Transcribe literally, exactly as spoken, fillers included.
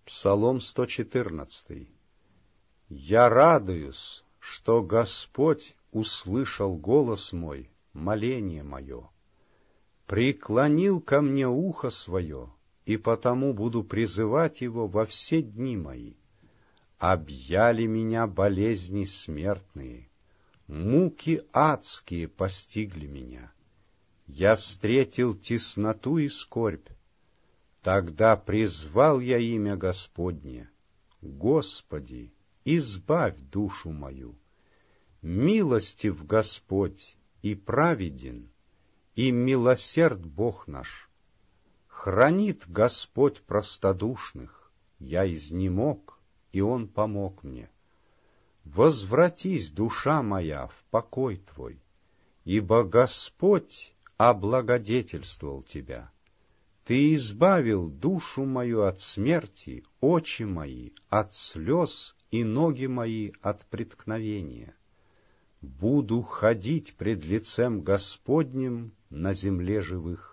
Псалом сто четырнадцатый. Я радуюсь, что Господь услышал голос мой, моление мое, преклонил ко мне ухо свое, и потому буду призывать его во все дни мои. Объяли меня болезни смертные, муки адские постигли меня. Я встретил тесноту и скорбь. Тогда призвал я имя Господне. Господи, избавь душу мою. Милостив Господь и праведен, и милосерд Бог наш. Хранит Господь простодушных, я изнемог, и Он помог мне. Возвратись, душа моя, в покой Твой, ибо Господь облагодетельствовал Тебя. Ты избавил душу мою от смерти, очи мои от слез и ноги мои от преткновения. Буду ходить пред лицем Господним на земле живых.